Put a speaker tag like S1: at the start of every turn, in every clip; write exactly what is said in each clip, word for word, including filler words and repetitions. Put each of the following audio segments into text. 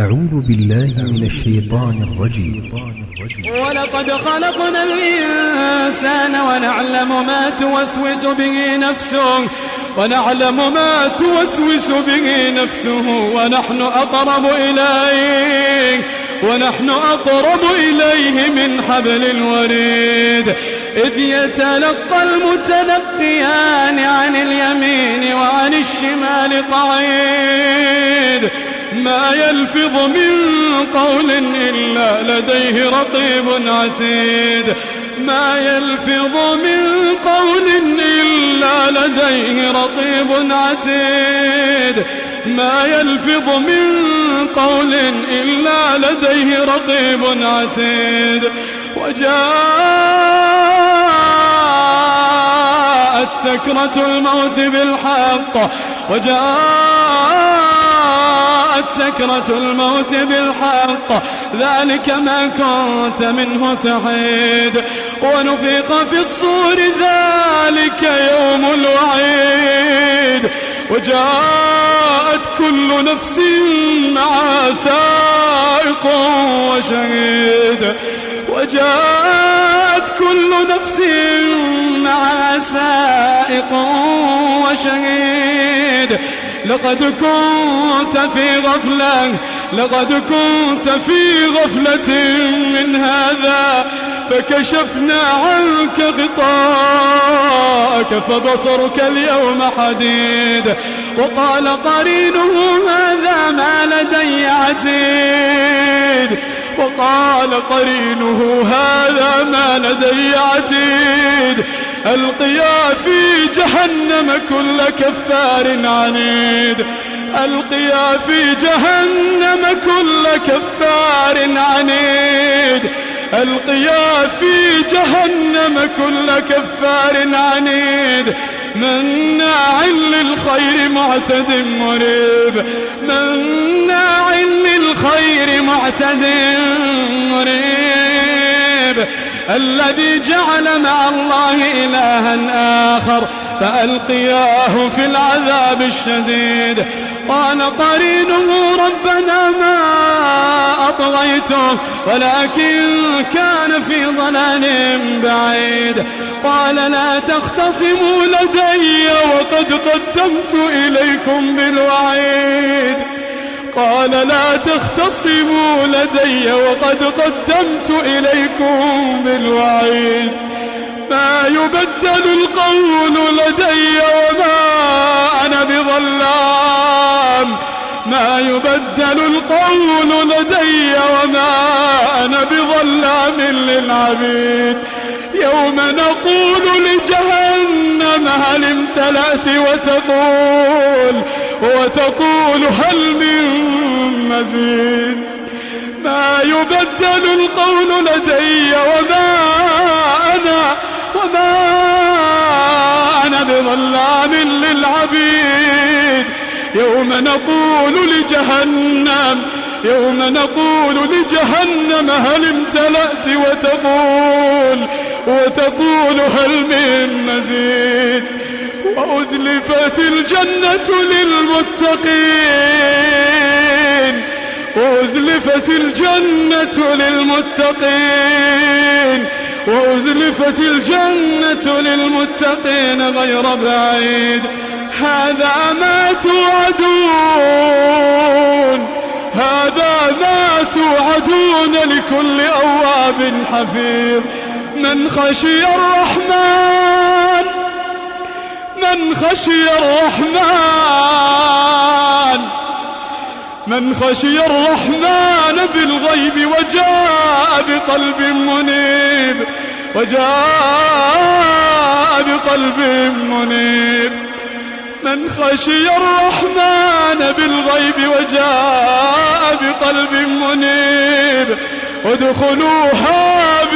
S1: أعوذ بالله من الشيطان الرجيم.
S2: ولقد خلقنا الإنسان ونعلم ما توسوس به نفسه ونعلم ما توسوس به نفسه ونحن أقرب إليه ونحن أقرب إليه من حبل الوريد إذ يتلقى المتلقيان عن اليمين وعن الشمال قعيد ما يلفظ من قول إلا لديه رقيب عتيد ما يلفظ من قول إلا لديه رقيب عتيد ما يلفظ من قول إلا لديه رقيب عتيد وجاءت سكرة الموت بالحق وجاءت سكرة الموت بالحق ذلك ما كنت منه تحيد ونفخ في الصور ذلك يوم الوعيد وجاءت كل نفس معها سائق وشهيد وجاءت كل نفس معها سائق وشهيد لقد كنت في غفلة لقد كنت في غفلة من هذا فكشفنا عنك غطاءك فبصرك اليوم حديد وقال قرينه هذا ما لدي عتيد وقال قرينه هذا ما لدي عتيد ألقيا في جهنم كل كفار عنيد ألقيا في جهنم كل كفار عنيد ألقيا في جهنم كل كفار عنيد مناع للخير معتد مريب مناع للخير معتد مريب الذي جعل مع الله إلها آخر فألقياه في العذاب الشديد قال قرينه ربنا ما أطغيته ولكن كان في ضلال بعيد قال لا تختصموا لدي وقد قدمت إليكم بالوعيد قال لا تختصموا لدي وقد قدمت إليكم بالوعيد ما يبدل القول لدي وما أنا بظلام ما يبدل القول لدي وما أنا بظلام للعبيد يوم نقول لجهنم هل امتلأت وتقول وتقول هل من مزيد ما يبدل القول لدي وما أنا وما أنا بظلام للعبيد يوم نقول لجهنم يوم نقول لجهنم هل امتلأت وتقول وتقول هل من مزيد وأزلفت الجنة للمتقين وأزلفت الجنة للمتقين وأزلفت الجنة للمتقين غير بعيد هذا ما توعدون هذا ما توعدون لكل أواب حفيظ من خشي الرحمن من خشي الرحمن من خشي الرحمن بالغيب وجاء بقلب منيب وجاء بقلب منيب من خشي الرحمن بالغيب وجاء بقلب منيب ادخلوها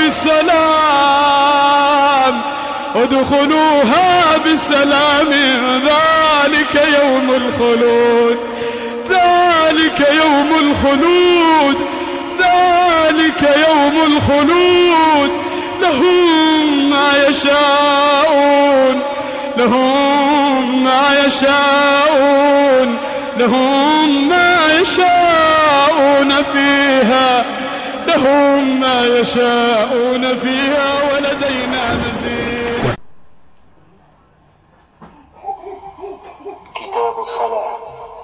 S2: بسلام ادخلوها بسلام ذلك يوم الخلود ذلك يوم الخلود ذلك يوم الخلود لهم ما يشاءون لهم ما يشاءون لهم ما يشاءون يشاءون فيها لهم ما يشاءون فيها ولدينا مزيد.
S3: كتاب الصلاة.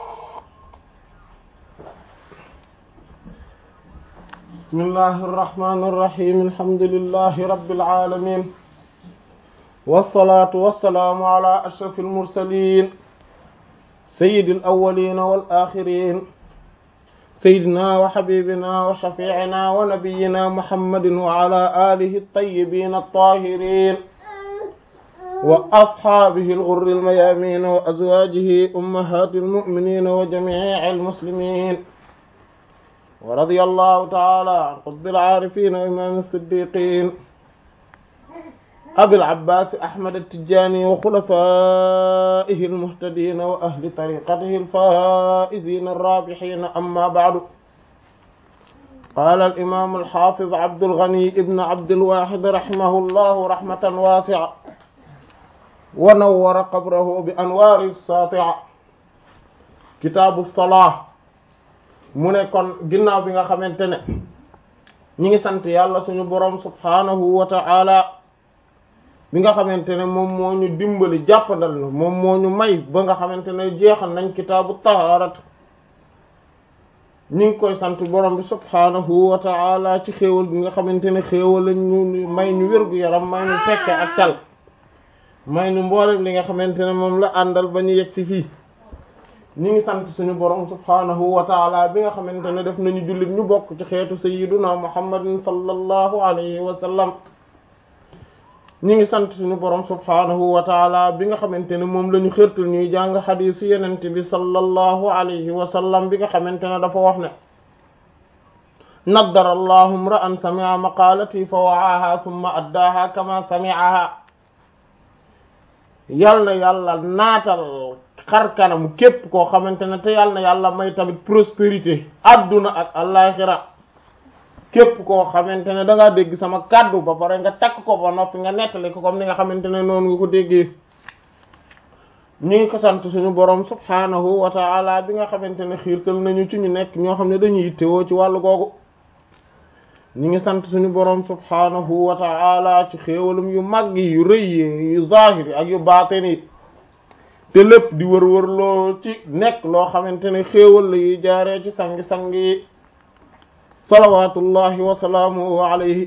S4: بسم الله الرحمن الرحيم. الحمد لله رب العالمين، والصلاة والسلام على أشرف المرسلين سيد الأولين والآخرين سيدنا وحبيبنا وشفيعنا ونبينا محمد وعلى آله الطيبين الطاهرين وأصحابه الغر الميامين وأزواجه أمهات المؤمنين وجميع المسلمين، ورضي الله تعالى عن قطب العارفين وإمام الصديقين أبي العباس أحمد التجاني وخلفائه المهتدين وأهل طريقته الفائزين الرابحين. أما بعد، قال الإمام الحافظ عبد الغني ابن عبد الواحد رحمه الله رحمة واسعة ونور قبره بأنوار الساطعة. كتاب الصلاة. mu ne kon ginnaaw bi nga xamante ne ñi ngi sant yàlla suñu boroom subhaanahu wa ta'ala bi nga xamante ne moom moo ñu dimbali jàppandal na moom moo ñu may ba nga xamante ne jeexal nañ kitaabu tahaarat. ñi ngi koy sant boroom bi subhaanahu wa ta'ala ci xéewal bi nga xamante ne xéewal lañ ñu may ñu wérgu yaram, may ñu fekke ak tal, may ñu mboolem li nga xamante ne moom la àndal ba ñu yegg si fii. ñi ngi sant suñu borom subhaanahu wa taala bi nga xamante ne def nañu jullit ñu bokk ci xeetu sayyiduna muhammadin sallallahu alayhi wa sallam. ñi ngi sant suñu borom subhaanahu wa taala bi nga xamante ne moom la ñu xërtal ñuy jàng xadiisu yenente bi sallallahu alayhi wa sallam bi nga xamante ne dafa wax ne naddara allahu imra'an sami'a maqaalati fa wa'aaha thumma addaaha kama sami'aha. yal na yàlla naatal xar kanamu képp koo xamante ne te yàlla na yàlla may tamit prospérité adduna ak àllaxira képp koo xamante ne da ngaa dégg sama kàddu ba pare nga takk ko ba noppi nga nettali ko comme ni nga xamante ne noonu nga ko déggee. ñu ngi ko sant suñu borom subhaanahu wa ta'ala bi nga xamante ne xiirtal nañu ci ñu nekk ñoo xam ne dañuy yittewoo ci wàllu googu. ñu ngi sant suñu borom subhaanahu wa ta'ala ci xéewalum yu mag yi yu rëy yi yu zahiri ak yu baatini yi te lépp di wër-wër loo ci nekk loo xamante ne xéewal la yi jaaree ci sangi-sangi yi salawatullahi wa salaamuhu alayhi.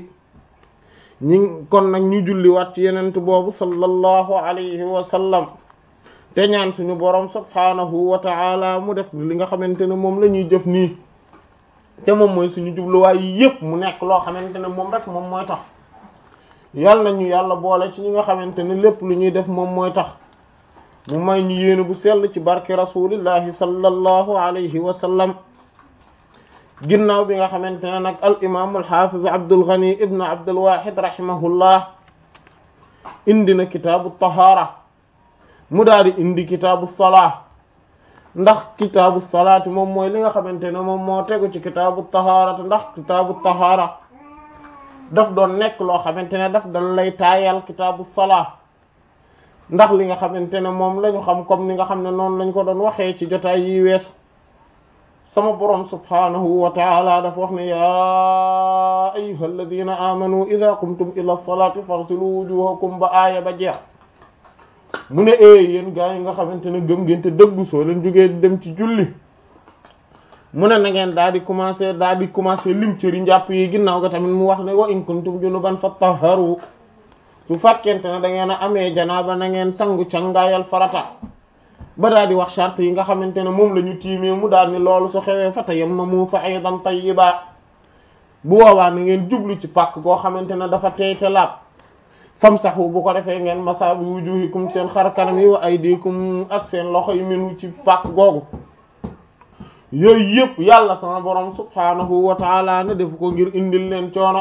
S4: ñi kon nag ñu julli waat ci yenent boobu sallallahu alayhi wa sallam te ñaan suñu borom subhaanahu wa ta'ala mu def li nga xamante ne moom la ñuy jëf nii te moom mooy suñu jubluwaay yi yépp mu nekk loo xamante ne moom rek moom mooy tax. yal nañu yàlla boole ci ñi nga xamante ne lépp lu ñuy def moom mooy tax. mu may ñu yéene bu sell ci barke rasulillahi sallallahu alayhi wa sallam. ginnaaw bi nga xamante ne nag al imam al hafiz Abdul Ghani ibn Abdul Wahid rahimahullah indi na kitaabu tahaara mu daal di indi kitaabu salaa, ndax kitaabu salaati moom mooy li nga xamante ne moom moo tegu ci kitaabu tahaara. ndax kitaabu tahaara daf doon nekk loo xamante ne daf doon lay taayal kitaabu salaa, ndax li nga xamante ne moom la ñu xam comme ni nga xam ne noonu lañ ko doon waxee ci jotaay yi weesu. sama borom subhaanahu wa ta'ala dafa wax ne yaa ayyuhal ladina amanu idha qumtum ila salati farsilu wujuhakum ba aaya ba jeex. mu ne ee yéen gaa yi nga xamante ne gëm ngeen te dëggu soo leen jógee dem ci julli, mu ne na ngeen daal di commencer daal di commencer lim cëri njàpp yi. ginnaaw ga tamit mu wax ne wa in kuntum junuban fatahharu, su fekkente ne da ngeen a amee janaaba na ngeen sangu cangaayal farata. ba daal di wax charte yi nga xamante ne moom la ñu tiimee mu daal ni loolu su xewee fa tayammamu sa'idan tayyiba, bu woowaa na ngeen jublu ci pàkk koo xamante ne dafa teey te laab. famsahu, bu ko defee ngeen masa bi wujuhikum seen xar kanam yi wa aydikum ak seen loxo yi minu ci pàkk googu. yooyu yëpp yàlla sama borom subhaanahu wa ta'ala ne def ko ngir indil leen coono.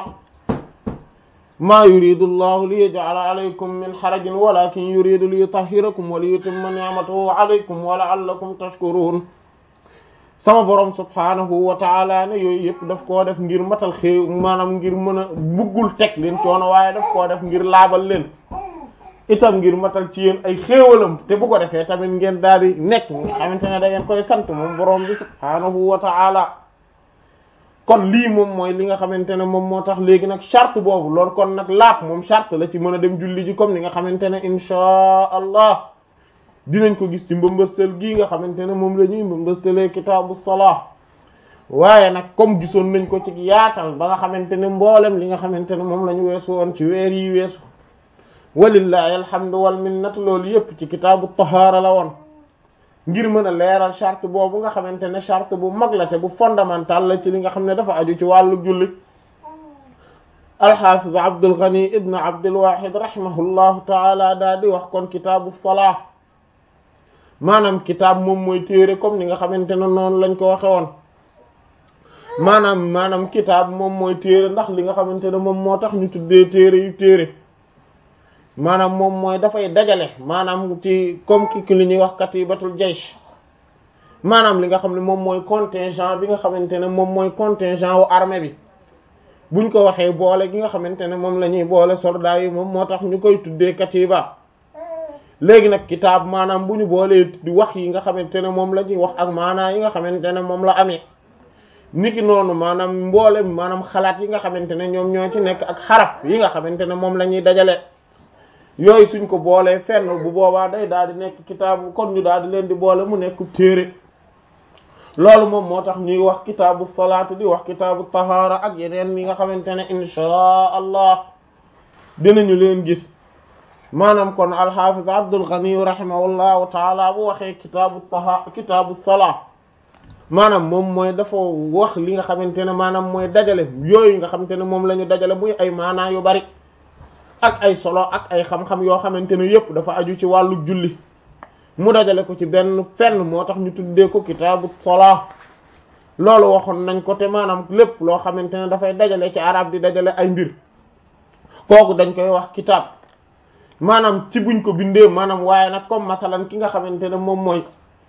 S4: maa yuridu llahu li yaj'ala alaykum min harajin walakin yuridu li yutahhirakum wa li yutimma ni'matahu alaykum wa la'allakum tashkurun. sama borom subhaanahu wa ta'ala ne yooyu yëpp daf koo def ngir matal xéew maanaam ngir mën a buggul teg leen coono, waaye daf koo def ngir laabal leen itam ngir matal ci yéen ay xéewalam. te bu ko defee tamit ngeen daal di nekk nga xamante ne da ngeen koy sant moom borom bi subhaanahu wa ta'ala. kon lii moom mooy li nga xamante ne moom moo tax léegi nag charte boobu loolu kon nag laap moom charte la ci mën a dem julli ji comme ni nga xamante ne inchaa allah dinañ ko gis ci mbambastal gii nga xamante ne moom la ñuy mbambastalee kitaabu salaa waaye nag comme gisoon nañ ko ci yaatal ba nga xamante ne mboolem li nga xamante ne moom la ñu weesu woon ci weer yi weesu walillahi alhamdu wal minnatu loolu yépp ci kitaabu tahaara la woon ngir mën a leeral charte boobu nga xamante ne charte bu mag la te bu fondamental la ci li nga xam ne dafa aju ci wàllu julli alxaafiz Abdul Ghani ibn Abdul Wahid rahimahullahu taala daa di wax kon kitaabu salaa maanaam kitaab moom mooy téere comme ni nga xamante ne noonu lañ ko waxe woon maanaam maanaam kitaab moom mooy téere ndax li nga xamante ne moom moo tax ñu tuddee téere yu téere maanaam moom mooy dafay dajale maanaam ci comme ki li ñuy wax katibatul jaysh maanaam li nga xam ne moom mooy contingent bi nga xamante ne moom mooy contingent wu armée bi buñ ko waxee boole gi nga xamante ne moom la ñuy boole soldats yi moom moo tax ñu koy tuddee katiba léegi nag kitaab maanaam bu ñu boolee di wax yi nga xamante ne moom la ñuy wax ak maanaa yi nga xamante ne moom la amee niki noonu maanaam mboole maanaam xalaat yi nga xamante ne ñoom ñoo ci nekk ak xaraf yi nga xamante ne moom la ñuy dajale yooyu suñ ko boolee fenn bu boobaa day daal di nekk kitaabu kon ñu daal di leen di boole mu nekk téere loolu moom moo tax ñuy wax kitaabu salaat di wax kitaabu tahaara ak yeneen yi nga xamante ne inchaa allah dinañu leen gis maanaam kon alxaafiz Abdul Ghani rahimahullahu taala bu waxee kitaabu taha kitaabu salaa maanaam moom mooy dafa wax li nga xamante ne maanaam mooy dajale yooyu nga xamante ne moom la ñu dajale muy ay maanaa yu bari ak ay solo ak ay xam-xam yoo xamante ne yépp dafa aju ci wàllu julli mu dajale ko ci benn fenn moo tax ñu tuddee ko kitaabu salaa loolu waxoon nañ ko te maanaam lépp loo xamante ne dafay dajale ci arab di dajale ay mbir kooku dañ koy wax kitaab maanaam ci buñ ko bindee maanaam waaye nag comme masalan ki nga xamante ne moom mooy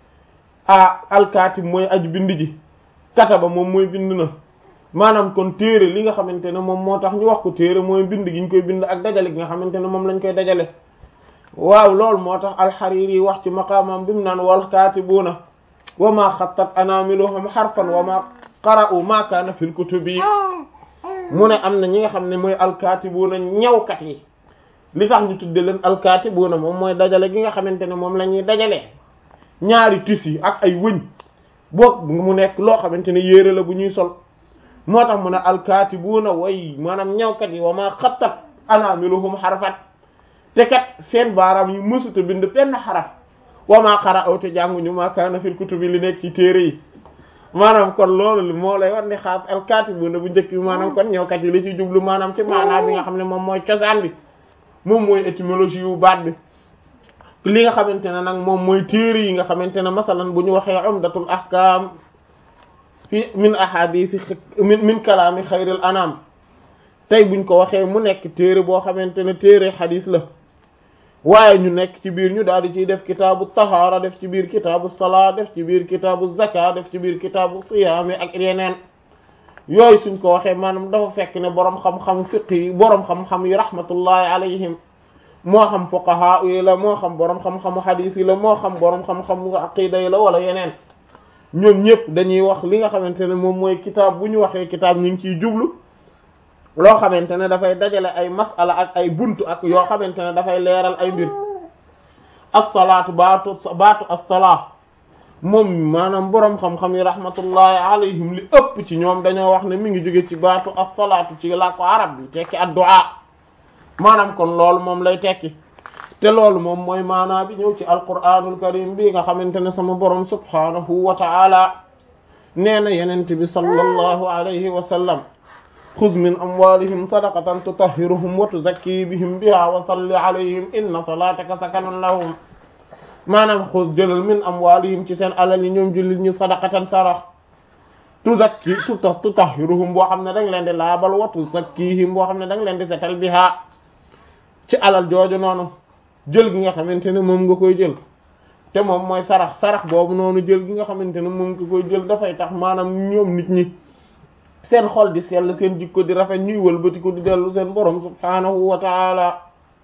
S4: ah alkaatib mooy aju bind ji kataba moom mooy bind na maanaam kon téere li nga xamante ne moom moo tax ñu wax ko téere mooy bind gi ñu koy bind ak dajale gi nga xamante ne moom lañ koy dajale waaw loolu moo tax alxariri wax ci maqaamam bi mu naan wal kaatibuuna wa ma xattat anamiluhum xarfan wa ma qara'u ma kaana fil kutubi mu ne am na ñi nga xam ne mooy alkaatibuuna ñawkat yi li tax ñu tudde leen alkaatibuuna moom mooy dajale gi nga xamante ne moom la ñuy dajale ñaari tissu ak ay wëñ boog mu nekk loo xamante ne yére la bu ñuy sol moo tax mu ne alkaatibuuna way maanaam ñawkat yi wa ma xattat anamiluhum xarfat te kat seen baaraam yi mësuta bind benn xaraf wa ma qara'u te jànguñu ma kaana fil kutubi li nekk ci téere yi maanaam kon loolu moo lay war ne xaat alkaatibuuna bu njëkk bi maanaam kon ñawkat yi la ci jublu maanaam ci maanaam bi nga xam ne moom mooy cosaan bi moom mooy étymologie yu baat bi li nga xamante ne nag moom mooy téere yi nga xamante ne masalan bu ñu waxee umdatul ahkam fi min ahadisi min min kalaami xayril anam tey buñ ko waxee mu nekk téere boo xamante ne téere xadis la waaye ñu nekk ci biir ñu daal di ciy def kitaabu tahaara def ci biir kitaabu salaa def ci biir kitaabu zaka def ci biir kitaabu siyaami ak yeneen yooyu suñ ko waxee maanaam dafa fekk ne boroom xam-xam fiqh yi boroom xam-xam yi rahmatullahi alayhim moo xam fuqaha yi la moo xam boroom xam-xamu xadis yi la moo xam boroom xam-xamu aqida yi la wala yeneen ñoom ñëpp dañuy wax li nga xamante ne moom mooy kitaab bu ñu waxee kitaab ñu ngi ciy jublu loo xamante ne dafay dajale ay masala ak ay buntu ak yoo xamante ne dafay leeral ay mbir as-salaatu baatu baatu as-salaa moom maanaam boroom xam-xam yi rahmatullahi alayhim li ëpp ci ñoom dañoo wax ne mi ngi jóge ci baatu as-salaatu ci làkku arab bi tekki ad-du'a maanaam kon loolu moom lay tekki te loolu moom mooy maanaa bi ñëw ci alquraanul karim bi nga xamante ne sama borom subhaanahu wa ta'ala nee na yenente bi sallallahu alayhi wa sallam xud min amwalihim sadaqatan tutahhiruhum wa tuzakki bihim biha wa salli alayhim inna salataka sakanun lahum maanaam xud jëlal min amwalihim ci seen alal yi ñoom jullit ñu sadaqatan sarax tuzakki tutahhiruhum boo xam ne danga leen di laabal wa tuzakkihim boo xam ne danga leen di setal biha ci alal jooju noonu jël gi nga xamante ne moom nga koy jël te moom mooy sarax sarax boobu noonu jël gi nga xamante ne moom nga koy jël dafay tax maanaam ñoom nit ñi seen xol di sell seen jikko di rafet ñuy wëlbati ko di dellu seen borom subhaanahu wa taala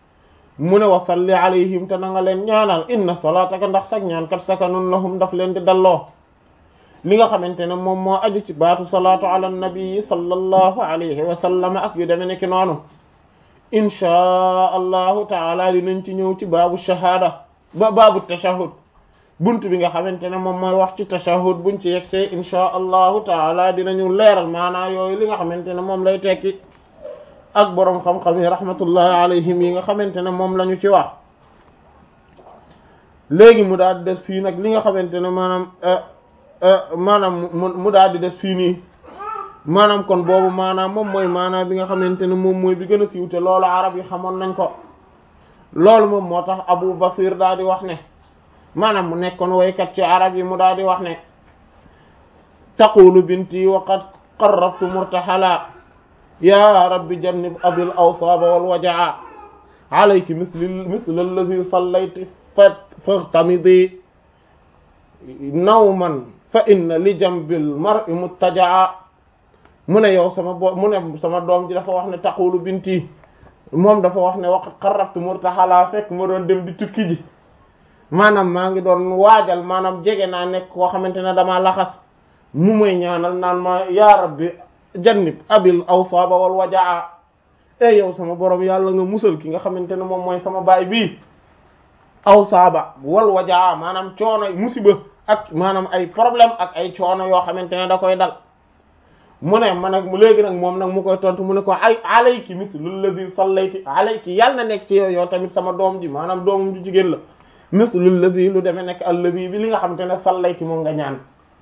S4: mu ne wa salli alayhim te na nga leen ñaanal inna salaataka ndax sag ñaan kat sakanun lahum daf leen di dalloo li nga xamante ne moom moo aju ci baatu salaatu ala nabi sallallahu alayhi wa sallam ak yu deme nekki noonu inchaa allahu taala dinañ ci ñëw ci baabu shahada ba baabu tashahhud buntu bi nga xamante ne moom mooy wax ci tashahhud buñ ci yegsee inchaa allahu taala dinañu leeral maanaa yooyu li nga xamante ne moom lay tekki ak boroom xam-xam yi rahmatullahi alayhim yi nga xamante ne moom la ñu ci wax léegi mu daal di des fii nag li nga xamante ne maanaam maanaam mu mu daal di des fii nii maanaam kon boobu maanaam moom mooy maanaam bi nga xamante ne moom mooy bi gën a siiw te loolu arab yi xamoon nañ ko loolu moom moo tax Abu Basir daal di wax ne maanaam mu nekkoon waykat ci arab yi mu daal di wax ne taqulu binti wa qad qarrabtu murtahala ya rabbi jannib abil awsaba wal wajaa alayki misli misli allazi sallayti faghtamidi nawman fa inna li jambil mar'i muttajaa mu ne yow sama bo mu ne sama doom ji dafa wax ne taqulu binti moom dafa wax ne waqad qarrabtu murtahala fekk ma doon dem di tukki ji maanaam maa ngi doon waajal maanaam jege naa nekk koo xamante ne damaa laxas mu may ñaanal naan ma ya rabbi jannib abil awsaba wal wajaa e yow sama borom yàlla nga musal ki nga xamante ne moom mooy sama baay bii awsaba wal wajaa maanaam coono musiba ak maanaam ay problème ak ay coono yoo xamante ne da koy dal mu ne ma nag mu léegi nag moom nag mu koy tontu mu ne ko ay alayki mislu alladhi sallayti alayki yàlla na nekk ci yow yow tamit sama doom ji maanaam doomam ju jigéen la mislu alladhi lu demee nekk alladhi bi li nga xamante ne sallayti moom nga ñaan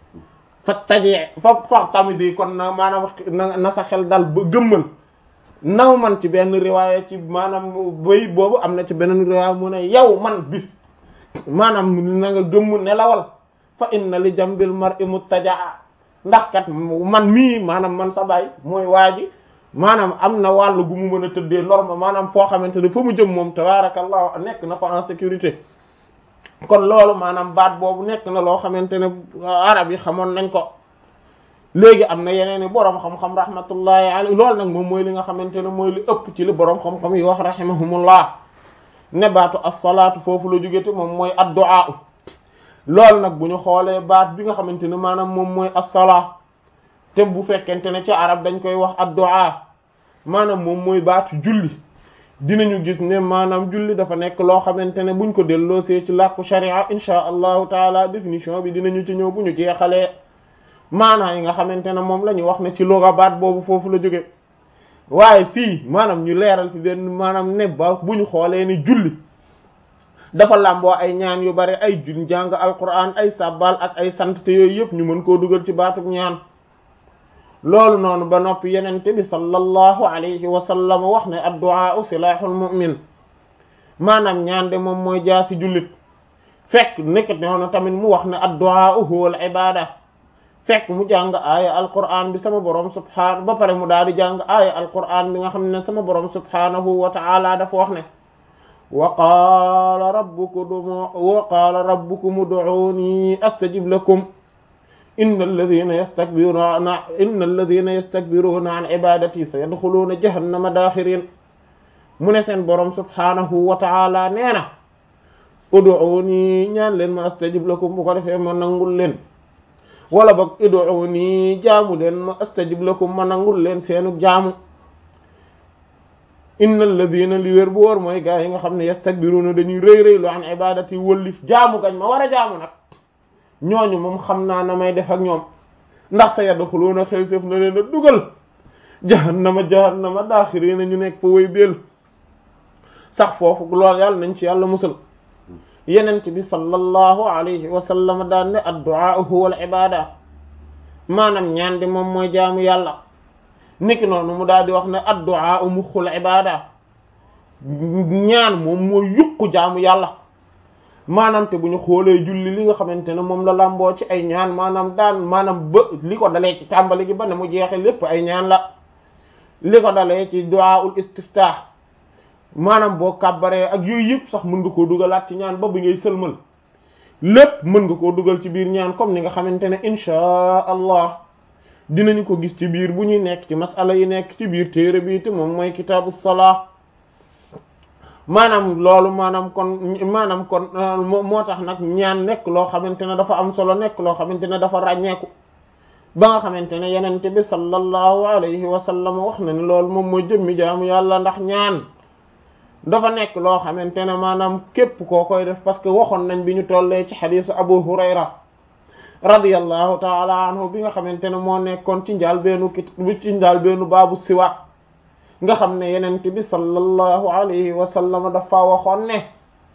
S4: fa tajee fa fa tamit di kon na maanaam na na sa xel dal ba gëmmal naw man ci benn riwaaya ci maanaam bay boobu am na ci beneen riwaaya mu ne yow man bis maanaam na nga gëmm nelawal fa inna li jambil mar'i muttajaa ndax kat man mii maanaam man sa baay mooy waa ji maanaam am na wàllu gu mu mën a tëddee norme maanaam foo xamante ne fa mu jëm moom tabarakallah nekk na fa en sécurité kon loolu maanaam baat boobu nekk na loo xamante ne arab yi xamoon nañ ko léegi am na yeneen i boroom xam-xam rahmatullahi alayhi loolu nag moom mooy li nga xamante ne mooy li ëpp ci li boroom xam-xam yi wax rahimahumullah ne baatu as-salaatu foofu la jóge te moom mooy ad-du'a loolu nag bu ñu xoolee baat bi nga xamante ne maanaam moom mooy as-salaa te bu fekkente ne ci arab dañ koy wax ad-du'a maanaam moom mooy baatu julli dinañu gis ne maanaam julli dafa nekk loo xamante ne buñ ko delloosee ci làkku sharia insha allahu taala définition bi dinañu ci ñëw bu ñu jeexalee maanaam yi nga xamante ne moom la ñu wax ne ci lugha baat boobu foofu la jóge waaye fii maanaam ñu leeral fi benn maanaam ne ba bu ñu xoolee ni julli dafa làmboo ay ñaan yu bari ay jun jàng alquran ay sabbal ak ay sant te yooyu yëpp ñu mën koo dugal ci baatub ñaan loolu noonu ba noppi yenente bi sallallahu alayhi wa sallam wax ne ad-du'a silahul mu'min maanaam ñaan de moom mooy jaasi jullit fekk nekkat noonu tamit mu wax ne ad-du'a huwa al-ibada fekk mu jàng aaya alquran bi sama borom subhanahu ba pare mu daal di jàng aaya alquran bi nga xam ne sama borom subhanahu wa ta'ala dafa wax ne wa qaala rabbukum wa qaala rabbukum ud'uuni astajib lakum inna alladhina yastakbiruna inna alladhina yastakbiruna an ibadati sayadkhuluna jahannama dakhirin mu ne seen borom subhanahu wa ta'ala nee na ud'uuni ñaan leen ma astajib lakum bu ko defee ma nangul leen wala boog ud'uuni jaamu leen ma astajib lakum ma nangul leen seenu jaamu inna alladhina li wér bu wóor mooy gaa yi nga xam ne yastakbiruna dañuy rëy rëy lu an ibadati wëllif jaamu gañ ma war a jaamu nag ñooñu moom xam naa na may def ak ñoom ndax sa yadxuluuna xew sef na leen a dugal jahannama jahannama daaxiriina ñu nekk fa way béel sax foofu loolu yàlla nañ ci yàlla musal yenent bi sallallahu alayhi wa sallam daan ne ad-du'a huwa al-ibada maanaam ñaan di moom mooy jaamu yàlla niki noonu mu daal di wax ne ad-du'a muxul ibada ñaan moom mooy yuqu jaamu yàlla maanaam te bu ñu xoolee julli li nga xamante ne moom la làmboo ci ay ñaan maanaam daan maanaam ba li ko dalee ci tàmbali gi ba ne mu jeexe lépp ay ñaan la li ko dalee ci du'aul istiftah maanaam boo kàbbaree ak yooyu yëpp sax mën nga koo dugalaat ci ñaan ba bi ngay sëlmal lépp mën nga koo dugal ci biir ñaan comme ni nga xamante ne inchaa allah dinañu ko gis ci biir bu ñuy nekk ci masala yi nekk ci biir téere bi te moom mooy kitaabu salaa maanaam loolu maanaam kon maanaam kon moo tax nag ñaan nekk loo xamante ne dafa am solo nekk loo xamante ne dafa ràññeeku ba nga xamante ne yenente bi sallallahu alayhi wa sallam wax na ni loolu moom mooy jëmmi jaamu yàlla ndax ñaan dafa nekk loo xamante ne maanaam képp koo koy def parce que waxoon nañ bi ñu tollee ci xadiisu Abu Hurayra radiyallahu taala anhu bi nga xamante ne moo nekkoon ci njaal beenu kit ci njaal beenu baabu siwaak nga xam ne yenente bi sallallahu alayhi wa sallam dafa waxoon ne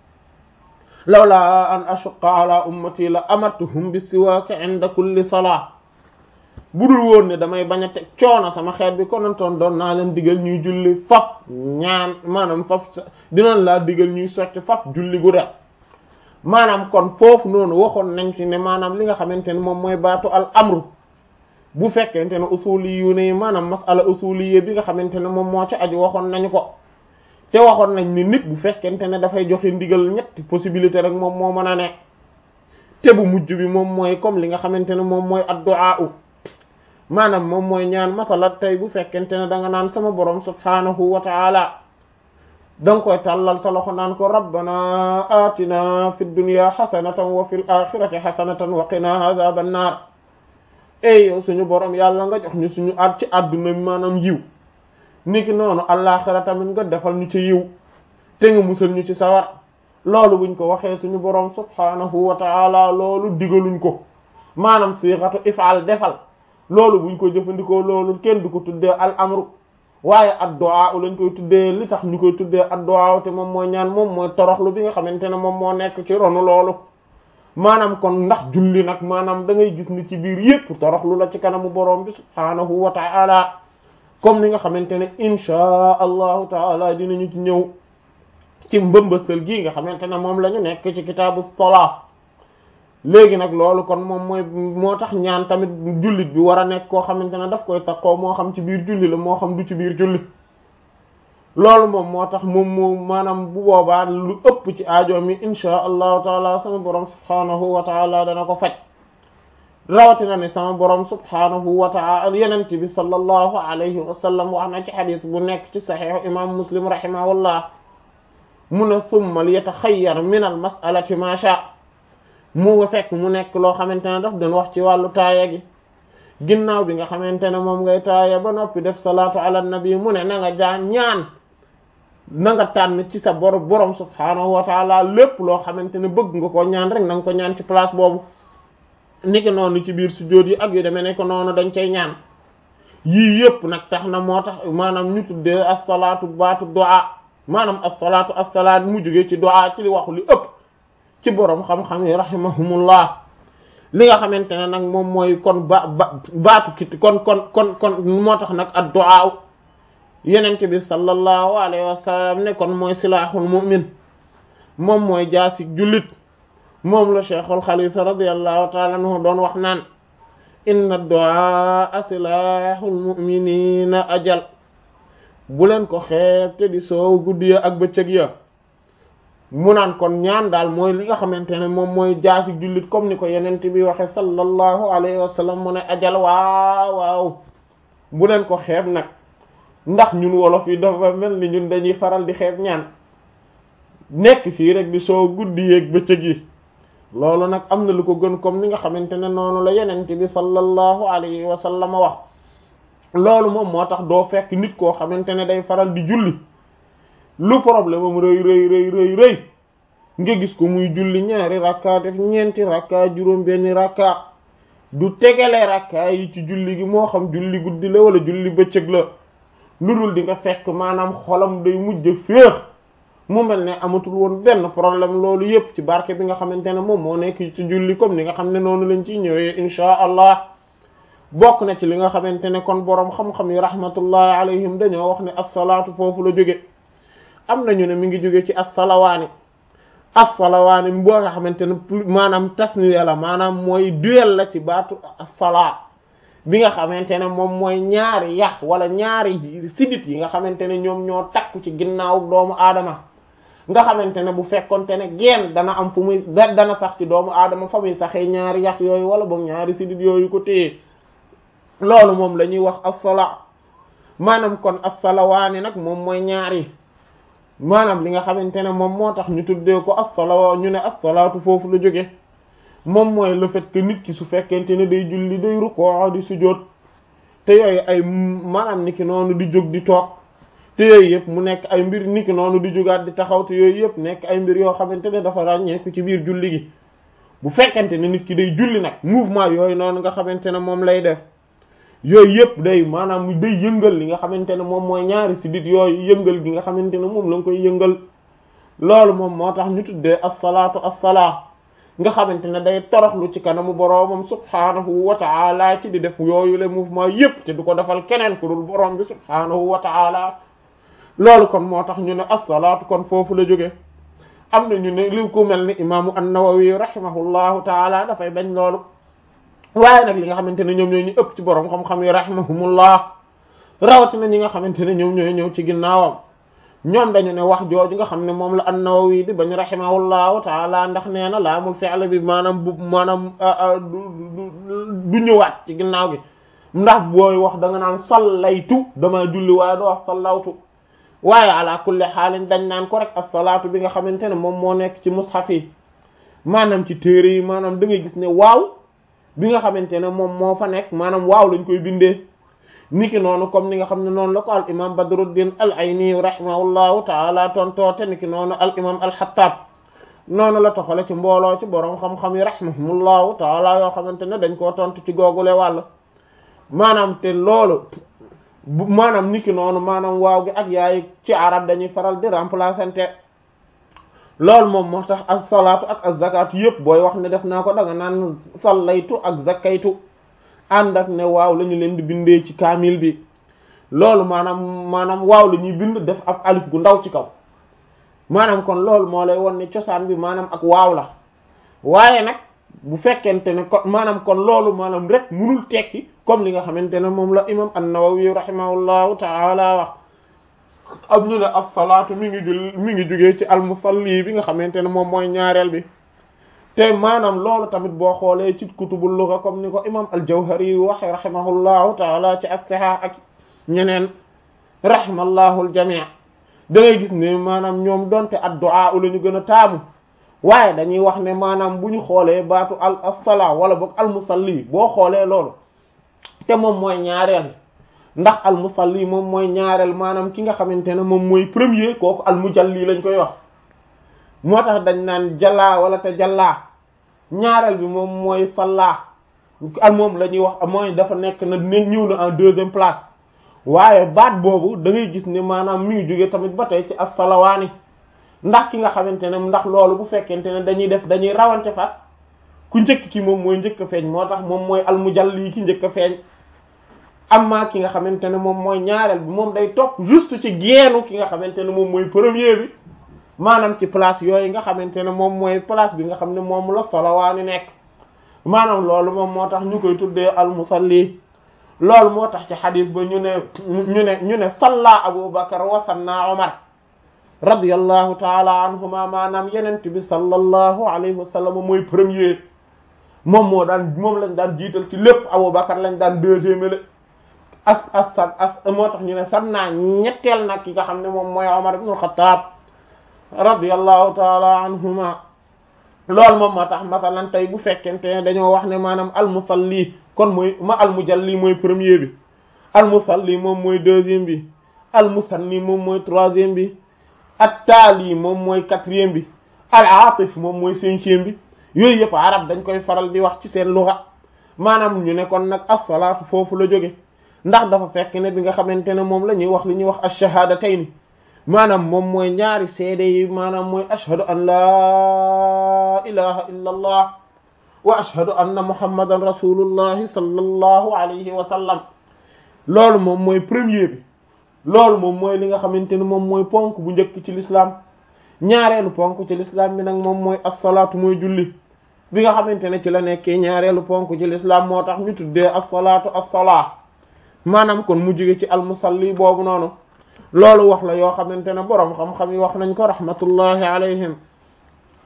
S4: lawla an ashuqqa ala ummati la amartuhum bi siwaak inda kulli salaa budul woon ne damay bañ a teg coono sama xeet bi konantoon doon naa leen digal ñuy julli faf ñaan maanaam faf dinañ laa digal ñuy socc faf julli gu def maanaam kon foofu noonu waxoon nañ ci ne maanaam li nga xamante ne moom mooy baatu al amru bu fekkente ne usuli yu ne maanaam masala usuliye bi nga xamante ne moom moo ci aju waxoon nañu ko te waxoon nañ ni nit bu fekkente ne dafay joxe ndigal ñetti possibilité rek moom moo mën a ne te bu mujj bi moom mooy comme li nga xamante ne moom mooy addu'a maanaam moom mooy ñaan masala tey bu fekkente ne da nga naan sama borom subhanahu wa ta'ala da nga koy tàllal sa loxo naan ko rabbana atina fid dunya hasanatan wa fil akhirati hasanatan wa qina adhaban nar ey yow suñu borom yàlla nga jox ñu suñu at ci àdduna maanaam yiw niki noonu àllaxira tamit nga defal ñu ci yiw te nga musal ñu ci sawar loolu buñ ko waxee suñu borom subhanahu wa ta'ala loolu digaluñ ko maanaam sighatu if'al defal loolu buñ ko jëfandikoo loolu kenn du ko tuddee al amru waaye ad-du'a lañ koy tuddee li tax ñu koy tuddee ad-du'a te moom mooy ñaan moom mooy toroxlu bi nga xamante ne moom moo nekk ci ronu loolu maanaam kon ndax julli nag maanaam da ngay gis ni ci biir yépp toroxlu la ci kanamu borom bi subhaanahu wa ta'ala comme ni nga xamante ne inshaa allahu taala dinañu ci ñëw ci mbëmbëstal gii nga xamante ne moom la ñu nekk ci kitaabu salaa léegi nag loolu kon moom mooy moo tax ñaan tamit jullit bi war a nekk koo xamante ne daf koy takkoo moo xam ci biir julli la moo xam du ci biir julli loolu moom moo tax moom moo maanaam bu boobaa lu ëpp ci aajo mi insha allahu taala sama borom subhanahu wa taala dana ko faj rawatina ne sama borom subhanahu wa taala yenent bi sallallahu alayhi wa sallam wax na ci xadis bu nekk ci saxiixu imam muslim rahimahullah mu ne summa li yataxayyar min al mas'alati ma sha mu nga fekk mu nekk loo xamante ne daf doon wax ci wàllu taaya gi ginnaaw bi nga xamante ne moom ngay taaya ba noppi def salaatu ala nabi mu ne na nga jaan ñaan na nga tànn ci sa bor borom subhaanahu wa taala lépp loo xamante ne bëgg nga ko ñaan rek na nga ko ñaan ci place boobu niki noonu ci biir sujjóot yi ak yu demee ne ko noonu dañ cay ñaan yii yëpp nag tax na moo tax maanaam ñu tuddee as-salaatu baatu du'a maanaam as-salaatu as-salaat mu jógee ci du'a ci li waxu li ëpp ci borom xam-xam yi rahimahumullah li nga xamante ne nag moom mooy kon ba ba baatu kit kon kon kon kon moo tax nag ad-du'a yenent bi sallallahu alayhi wa sallam ne kon mooy silahul mu'min moom mooy jaasig jullit moom la cheikhul xalifa radiyallahu ta'ala anhu doon wax naan inna ad-du'a silahul mu'minina ajal bu leen ko xeeb te di soow guddi ya ak bëccëg ya mu naan kon ñaan daal mooy li nga xamante ne moom mooy jaasi jullit comme ni ko yenent bi waxe sallallahu alayhi wa sallam mu ne ajal waaw waaw bu leen ko xeeb nag ndax ñun wolof yi dafa mel ni ñun dañuy faral di xeeb ñaan nekk fii rek di soo guddi yeeg bëccëg yi loolu nag am na lu ko gën comme ni nga xamante ne noonu la yenent bi sallallahu alayhi wa sallam wax loolu moom moo tax doo fekk nit koo xamante ne day faral di julli lu problème am rëy rëy rëy rëy rëy nga gis ko muy julli ñaari rakka def ñeenti rakka juróom benni rakka du tegale rakka yi ci julli gi moo xam julli guddi la wala julli bëccëg la lu dul di nga fekk maanaam xolam day mujj féex mu mel ne amatul woon benn problème loolu yépp ci barke bi nga xamante ne moom moo nekk ci julli comme ni nga xam ne noonu lañ ciy ñëwee insha allah bokk na ci li nga xamante ne kon boroom xam-xam yi rahmatullahi alayhim dañoo wax ne as-salaatu foofu la jóge am nañu ne mi ngi jóge ci as-salawaani as-salawaani boo nga xamante ne maanaam tasniya la maanaam mooy duel la ci baatu as-salaat bi nga xamante ne moom mooy ñaari yax wala ñaari sidit yi nga xamante ne ñoom ñoo takku ci ginnaaw doomu aadama nga xamante ne bu fekkonte ne geen dana am fu muy dana sax ci doomu aadama fa muy saxee ñaari yax yooyu wala boog ñaari sidit yooyu ko téye loolu moom la ñuy wax as-salaat maanaam kon as-salawaani nag moom mooy ñaari maanaam li nga xamante ne moom moo tax ñu tuddee ko as-salaa ñu ne as-salaatu foofu la jóge moom mooy le fait que nit ki su fekkente ne day julli day rukkoo di sujjóot te yooyu ay maanaam niki noonu di jóg di toog te yooyu yëpp mu nekk ay mbir niki noonu di jógaat di taxaw te yooyu yëpp nekk ay mbir yoo xamante ne dafa ràññeeku ci biir julli gi bu fekkente ne nit ki day julli nag mouvement yooyu noonu nga xamante ne moom lay def yooyu yëpp day maanaam day yëngal li nga xamante ne moom mooy ñaari sidit yooyu yëngal gi nga xamante ne moom la nga koy yëngal loolu moom moo tax ñu tuddee as-salaatu as-salaa nga xamante ne day toroxlu ci kanamu boroomam subhaanahu wa ta'ala ci di def yooyu le mouvement yëpp te du ko defal keneen ku dul boroom bi subhaanahu wa ta'ala loolu kon moo tax ñu ne as-salaatu kon foofu la jóge am na ñu ne li ku mel ni imaamu an-Nawawi rahimahullahu ta'ala dafay bañ loolu waaye nag li nga xamante ne ñoom ñooy ñu ëpp ci borom xam-xam yi rahimahumullah rawatina ñi nga xamante ne ñoom ñooy ñëw ci ginnaawam ñoom dañu ne wax jooju nga xam ne moom la an-Nawawi di bañ rahimahullahu taala ndax nee na laamul fi'l bi maanaam bu maanaam du ñëwaat ci ginnaaw gi ndax booy wax da nga naan sallaytu dama julli waaye doo wax sallawtu waaye ala kulli xaalin dañ naan ko rek as-salaatu bi nga xamante ne moom moo nekk ci mushaf yi maanaam ci téere yi maanaam da ngay gis ne waaw bi nga xamante ne moom moo fa nekk maanaam waaw lañ koy bindee niki noonu comme ni nga xam ne noonu la ko al imam Badruddin al-Ayni rahimahullahu taala tontoote niki noonu al imam al-Xattaab noonu la toxale ci mbooloo ci borom xam-xam yi rahimahumullahu taala yoo xamante ne dañ koo tontu ci googule wàll maanaam te loolu maanaam niki noonu maanaam waaw gi ak yaay ci arab dañuy faral di remplaçante loolu moom moo tax as-salaatu ak az-zakaatu yëpp booy wax ne def naa ko danga naan sallaytu ak zakaytu ànd ak ne waaw la ñu leen di bindee ci kaamil bi loolu maanaam maanaam waaw la ñuy bind def ab alif gu ndaw ci kaw maanaam kon loolu moo lay won ne cosaan bi maanaam ak waaw la waaye nag bu fekkente ne kon maanaam kon loolu maanaam rek munul tekki comme li nga xamante ne moom la imam an-Nawawi rahimahullahu ta'ala wax am ñu ne as-salaatu mi ngi jul mi ngi jugee ci al-musalli bi nga xamante ne moom mooy ñaareel bi te maanaam loolu tamit boo xoolee ci kutubul lugha comme ni ko imam al-Jawhari waxe rahimahullahu taala ci as-Sihah ak ñeneen rahimallahu al-jami' da ngay gis ne maanaam ñoom donte ad-du'a la ñu gën a taamu waaye dañuy wax ne maanaam bu ñu xoolee baatu al as-salaa wala boog al-musalli boo xoolee loolu te moom mooy ñaareel ndax al-musalli moom mooy ñaareel maanaam ki nga xamante ne moom mooy premier kooku al-mujalli lañ koy wax moo tax dañ naan jalla wala te jalla ñaareel bi moom mooy salla al moom la ñuy wax mooy dafa nekk na ne ñëw na en deuxième place waaye baat boobu da ngay gis ne maanaam mi ngi jóge tamit ba tey ci as-salawaani ndax ki nga xamante ne ndax loolu bu fekkente ne dañuy def dañuy rawante fas ku njëkk ki moom mooy njëkk a feeñ moo tax moom mooy al-mujalli ki njëkk a feeñ amma ki nga xamante ne moom mooy ñaareel bi moom day topp juste ci geenu ki nga xamante ne moom mooy premier bi maanaam ci place yooyu nga xamante ne moom mooy place bi nga xam ne moom la salawaani nekk maanaam loolu moom moo tax ñu koy tuddee al-musalli loolu moo tax ci xadis ba ñu ne ñu ne ñu ne salla Abu Bakar wa sanna Umar radiyallahu taala anhuma maanaam yenent bi sallallahu alayhi wa sallam mooy premier moom moo daan moom lañ daan jiital ci lépp Abu Bakar lañ daan deuxième le as as as moo tax ñu ne sanna ñetteel nag ki nga xam ne moom mooy Umar ibn al-Khattab radiyallahu taala anhuma loolu moom moo tax masalan tey bu fekkente ne dañoo wax ne maanaam al-musalli kon mooy ma al-mujalli mooy premier bi al-musalli moom mooy deuxième bi al-musanni moom mooy troisième bi at-taali moom mooy quatrième bi al-aatif moom mooy cinquième bi yooyu yëpp arab dañ koy faral di wax ci seen lugha maanaam ñu ne kon nag as-salaatu foofu la jóge ndax dafa fekk ne bi nga xamante ne moom la ñuy wax li ñuy wax ash-shahadatayni maanaam moom mooy ñaari seede yi maanaam mooy ashhadu an laa ilaha illa allah wa ashhadu anna muhammadan rasulullahi sallallahu alayhi wa sallam loolu moom mooy premier bi loolu moom mooy li nga xamante ne moom mooy ponk bu njëkk ci l'islam ñaareelu ponk ci l'islam bi nag moom mooy as-salaatu mooy julli bi nga xamante ne ci la nekkee ñaareelu ponk ci l'islam moo tax ñu tuddee as-salaatu as-salaa maanaam kon mu jóge ci al-musalli boobu noonu loolu wax la yoo xamante ne boroom xam-xam yi wax nañ ko rahmatullahi alayhim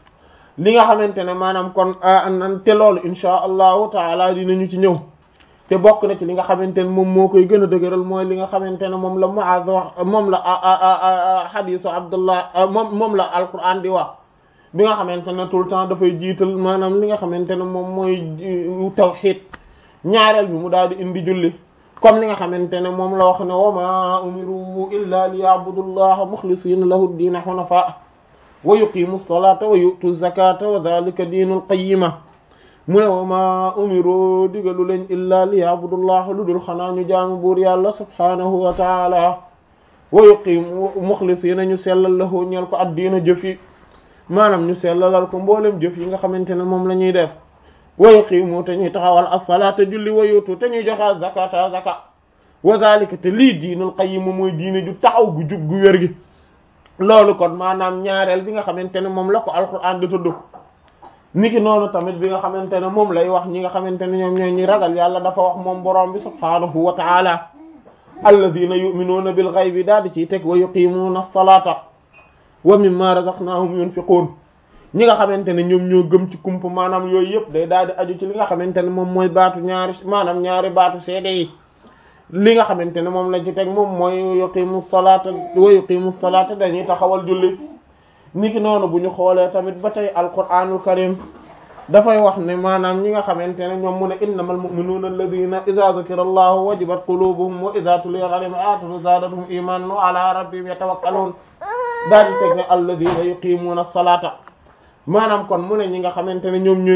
S4: li nga xamante ne maanaam kon nan te loolu insha allahu taala dinañu ci ñëw te bokk na ci li nga xamante ne moom moo koy gën a dëgëral mooy li nga xamante ne moom la Muaz wax moom la hadisu Abdullah moom moom la alquran di wax bi nga xamante ne tout le temps dafay jiital maanaam li nga xamante ne moom mooy tawhid ñaareel bi mu daal di indi julli comme li nga xamante ne moom la wax ne wa ma umiru illa liya'budu llaha mukhlisina lahu ad-din hunafa wa yuqimu as-salata wa yu'tu az-zakata wa dhalika dinul qayyima mu ne wa ma umiru digalu leen illa liya'budu llaha lu dul xanaa ñu jaamu buur yàlla subhanahu wa ta'ala wa yuqimu mukhlisina ñu sellal lahu ñeel ko ad-diina jëf yi maanaam ñu sellalal ko mboolem jëf yi nga xamante ne moom la ñuy def wa yuqimu te ñuy taxawal as-salaata julli wa yutu te ñuy joxe zakata zaka wa zalika te lii diinul qayyim mooy diine ju taxaw gu jub gu wér gi loolu kon maanaam ñaareel bi nga xamante ne moom la ko alquran di tudd niki noonu tamit bi nga xamante ne moom lay wax ñi nga xamante ne ñoom ñooy ñi ragal yàlla dafa wax moom borom bi subhaanahu wa ta'ala alladhina yu'minuna bil ghaybi daal di ciy teg wa yuqimuna as-salata wa mimma razaqnahum yunfiqun ñi nga xamante ne ñoom ñoo gëm ci kump maanaam yooyu yëpp day daal di aju ci li nga xamante ne moom mooy baatu ñaari maanaam ñaari baatu seede yi li nga xamante ne moom lañ ci teg moom mooy yuqimu salata wa yuqimu salata dañuy taxawal julli niki noonu bu ñu xoolee tamit ba tey alquranul karim dafay wax ne maanaam ñi nga xamante ne ñoom mu ne innamal mu'minuna alladhina idha dhukira allahu wajibat qulubuhum wa idha tuliyat alayhim ayatuhu zadatuhum imanan wa ala rabbihim yatawakkalun daal di teg ne alladhina yuqimuna as-salata maanaam kon mu ne ñi nga xamante ne ñoom ñooy